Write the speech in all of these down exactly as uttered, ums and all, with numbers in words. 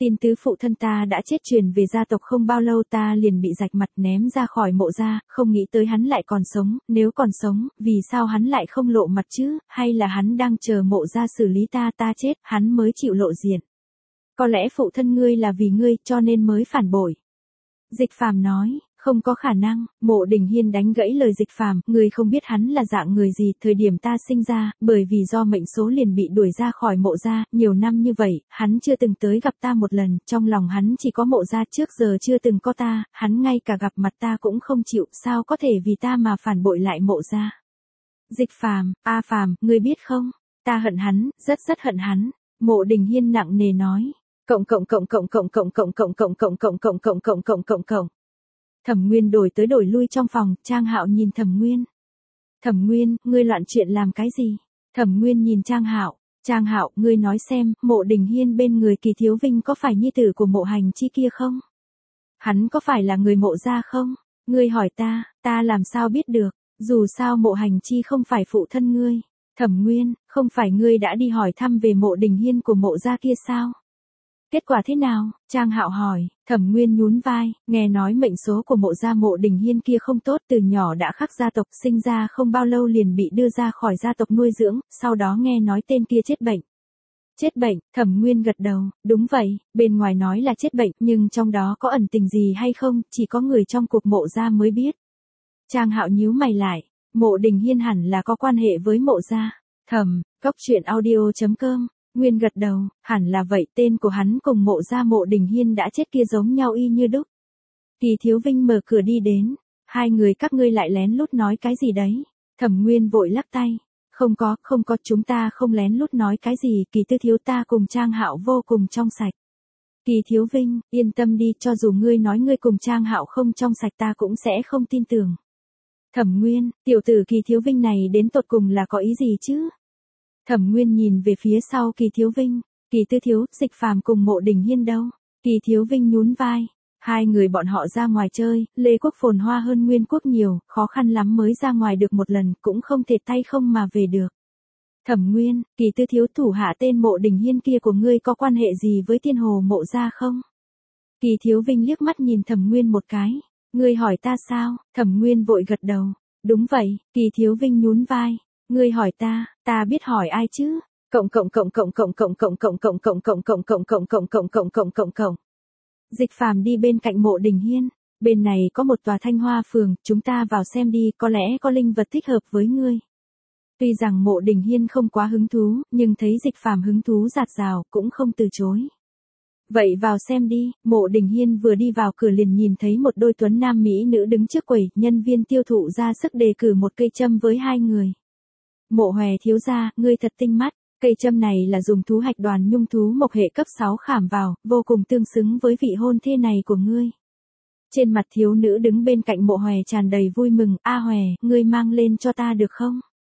Tin tứ phụ thân ta đã chết truyền về gia tộc không bao lâu ta liền bị rạch mặt ném ra khỏi mộ gia, không nghĩ tới hắn lại còn sống, nếu còn sống, vì sao hắn lại không lộ mặt chứ, hay là hắn đang chờ mộ gia xử lý ta ta chết, hắn mới chịu lộ diện. Có lẽ phụ thân ngươi là vì ngươi cho nên mới phản bội. Dịch Phàm nói, không có khả năng, Mộ Đình Hiên đánh gãy lời Dịch Phàm, ngươi không biết hắn là dạng người gì, thời điểm ta sinh ra, bởi vì do mệnh số liền bị đuổi ra khỏi mộ gia, nhiều năm như vậy, hắn chưa từng tới gặp ta một lần, trong lòng hắn chỉ có mộ gia trước giờ chưa từng có ta, hắn ngay cả gặp mặt ta cũng không chịu, sao có thể vì ta mà phản bội lại mộ gia. Dịch Phàm, a Phàm, ngươi biết không, ta hận hắn, rất rất hận hắn, Mộ Đình Hiên nặng nề nói. Cộng cộng cộng cộng cộng cộng cộng cộng cộng cộng cộng cộng cộng cộng cộng cộng cộng. Thẩm Nguyên đổi tới đổi lui trong phòng, Trang Hạo nhìn Thẩm Nguyên. Thẩm Nguyên, ngươi loạn chuyện làm cái gì? Thẩm Nguyên nhìn Trang Hạo, Trang Hạo, ngươi nói xem, Mộ Đình Hiên bên người Kỳ Thiếu Vinh có phải nhi tử của Mộ Hành Chi kia không? Hắn có phải là người Mộ gia không? Ngươi hỏi ta, ta làm sao biết được, dù sao Mộ Hành Chi không phải phụ thân ngươi. Thẩm Nguyên, không phải ngươi đã đi hỏi thăm về Mộ Đình Hiên của Mộ gia kia sao? Kết quả thế nào? Trang Hạo hỏi, Thẩm Nguyên nhún vai, nghe nói mệnh số của mộ gia Mộ Đình Hiên kia không tốt, từ nhỏ đã khắc gia tộc, sinh ra không bao lâu liền bị đưa ra khỏi gia tộc nuôi dưỡng, sau đó nghe nói tên kia chết bệnh. Chết bệnh, Thẩm Nguyên gật đầu, đúng vậy, bên ngoài nói là chết bệnh, nhưng trong đó có ẩn tình gì hay không, chỉ có người trong cuộc mộ gia mới biết. Trang Hạo nhíu mày lại, Mộ Đình Hiên hẳn là có quan hệ với mộ gia. Thẩm, cốc truyện audio chấm com. Nguyên gật đầu, hẳn là vậy, tên của hắn cùng mộ gia Mộ Đình Hiên đã chết kia giống nhau y như đúc. Kỳ Thiếu Vinh mở cửa đi đến, hai người các ngươi lại lén lút nói cái gì đấy? Thẩm Nguyên vội lắc tay, không có, không có, chúng ta không lén lút nói cái gì, Kỳ Tư thiếu ta cùng Trang Hạo vô cùng trong sạch. Kỳ Thiếu Vinh, yên tâm đi, cho dù ngươi nói ngươi cùng Trang Hạo không trong sạch ta cũng sẽ không tin tưởng. Thẩm Nguyên, tiểu tử Kỳ Thiếu Vinh này đến tột cùng là có ý gì chứ? Thẩm Nguyên nhìn về phía sau Kỳ Thiếu Vinh, Kỳ Tư thiếu, Dịch Phàm cùng Mộ Đình Hiên đâu? Kỳ Thiếu Vinh nhún vai, hai người bọn họ ra ngoài chơi, Lê Quốc phồn hoa hơn Nguyên Quốc nhiều, khó khăn lắm mới ra ngoài được một lần, cũng không thể tay không mà về được. Thẩm Nguyên, Kỳ Tư thiếu, thủ hạ tên Mộ Đình Hiên kia của ngươi có quan hệ gì với Tiên Hồ Mộ gia không? Kỳ Thiếu Vinh liếc mắt nhìn Thẩm Nguyên một cái, ngươi hỏi ta sao? Thẩm Nguyên vội gật đầu, đúng vậy, Kỳ Thiếu Vinh nhún vai. Ngươi hỏi ta, ta biết hỏi ai chứ? Cộng cộng cộng cộng cộng cộng cộng cộng cộng cộng cộng cộng cộng cộng cộng cộng cộng cộng cộng cộng. Dịch Phàm đi bên cạnh Mộ Đình Hiên, bên này có một tòa Thanh Hoa phường, chúng ta vào xem đi, có lẽ có linh vật thích hợp với ngươi. Tuy rằng Mộ Đình Hiên không quá hứng thú, nhưng thấy Dịch Phàm hứng thú dạt dào, cũng không từ chối. Vậy vào xem đi, Mộ Đình Hiên vừa đi vào cửa liền nhìn thấy một đôi tuấn nam mỹ nữ đứng trước quầy, nhân viên tiêu thụ ra sức đề cử một cây châm với hai người. Mộ Hòe thiếu gia, ngươi thật tinh mắt, cây châm này là dùng thú hạch đoàn nhung thú mộc hệ cấp sáu khảm vào, vô cùng tương xứng với vị hôn thê này của ngươi. Trên mặt thiếu nữ đứng bên cạnh Mộ Hòe tràn đầy vui mừng, a Hòe, ngươi mang lên cho ta được không?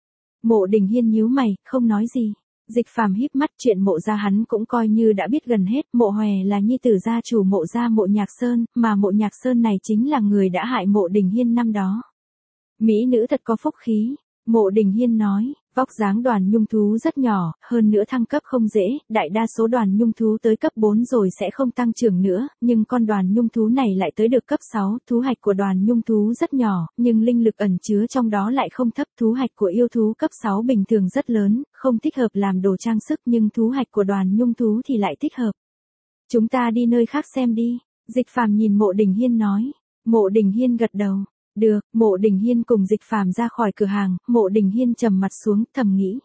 Mộ Đình Hiên nhíu mày, không nói gì. Dịch Phàm híp mắt, chuyện mộ gia hắn cũng coi như đã biết gần hết, Mộ Hòe là nhi tử gia chủ mộ gia Mộ Nhạc Sơn, mà Mộ Nhạc Sơn này chính là người đã hại Mộ Đình Hiên năm đó. Mỹ nữ thật có phúc khí. Mộ Đình Hiên nói, vóc dáng đoàn nhung thú rất nhỏ, hơn nữa thăng cấp không dễ, đại đa số đoàn nhung thú tới cấp bốn rồi sẽ không tăng trưởng nữa, nhưng con đoàn nhung thú này lại tới được cấp sáu, thú hạch của đoàn nhung thú rất nhỏ, nhưng linh lực ẩn chứa trong đó lại không thấp, thú hạch của yêu thú cấp sáu bình thường rất lớn, không thích hợp làm đồ trang sức nhưng thú hạch của đoàn nhung thú thì lại thích hợp. Chúng ta đi nơi khác xem đi, Dịch Phàm nhìn Mộ Đình Hiên nói, Mộ Đình Hiên gật đầu. Được, Mộ Đình Hiên cùng Dịch Phàm ra khỏi cửa hàng, Mộ Đình Hiên trầm mặt xuống, thầm nghĩ.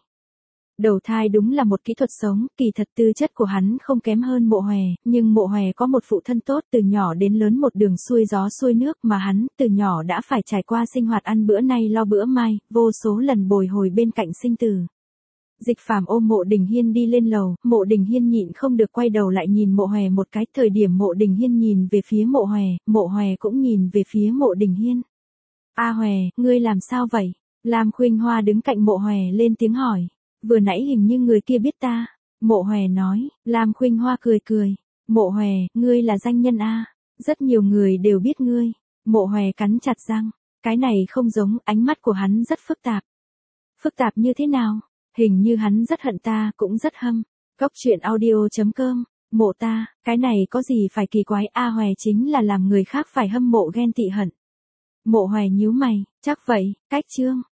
Đầu thai đúng là một kỹ thuật sống, kỳ thật tư chất của hắn không kém hơn Mộ Hòe, nhưng Mộ Hòe có một phụ thân tốt, từ nhỏ đến lớn một đường xuôi gió xuôi nước, mà hắn từ nhỏ đã phải trải qua sinh hoạt ăn bữa nay lo bữa mai, vô số lần bồi hồi bên cạnh sinh tử. Dịch Phàm ôm Mộ Đình Hiên đi lên lầu, Mộ Đình Hiên nhịn không được quay đầu lại nhìn Mộ Hòe một cái, thời điểm Mộ Đình Hiên nhìn về phía Mộ Hòe, Mộ Hòe cũng nhìn về phía Mộ Đình Hiên. A Hòe, ngươi làm sao vậy? Lam Khuynh Hoa đứng cạnh Mộ Hòe lên tiếng hỏi. Vừa nãy hình như người kia biết ta. Mộ Hòe nói. Lam Khuynh Hoa cười cười. Mộ Hòe, ngươi là danh nhân a, rất nhiều người đều biết ngươi. Mộ Hòe cắn chặt răng. Cái này không giống, ánh mắt của hắn rất phức tạp. Phức tạp như thế nào? Hình như hắn rất hận ta, cũng rất hâm. Cốc truyện audio chấm com Mộ ta, cái này có gì phải kỳ quái, A Hòe chính là làm người khác phải hâm mộ ghen tị hận. Mộ Hòe nhíu mày, chắc vậy, cách Trương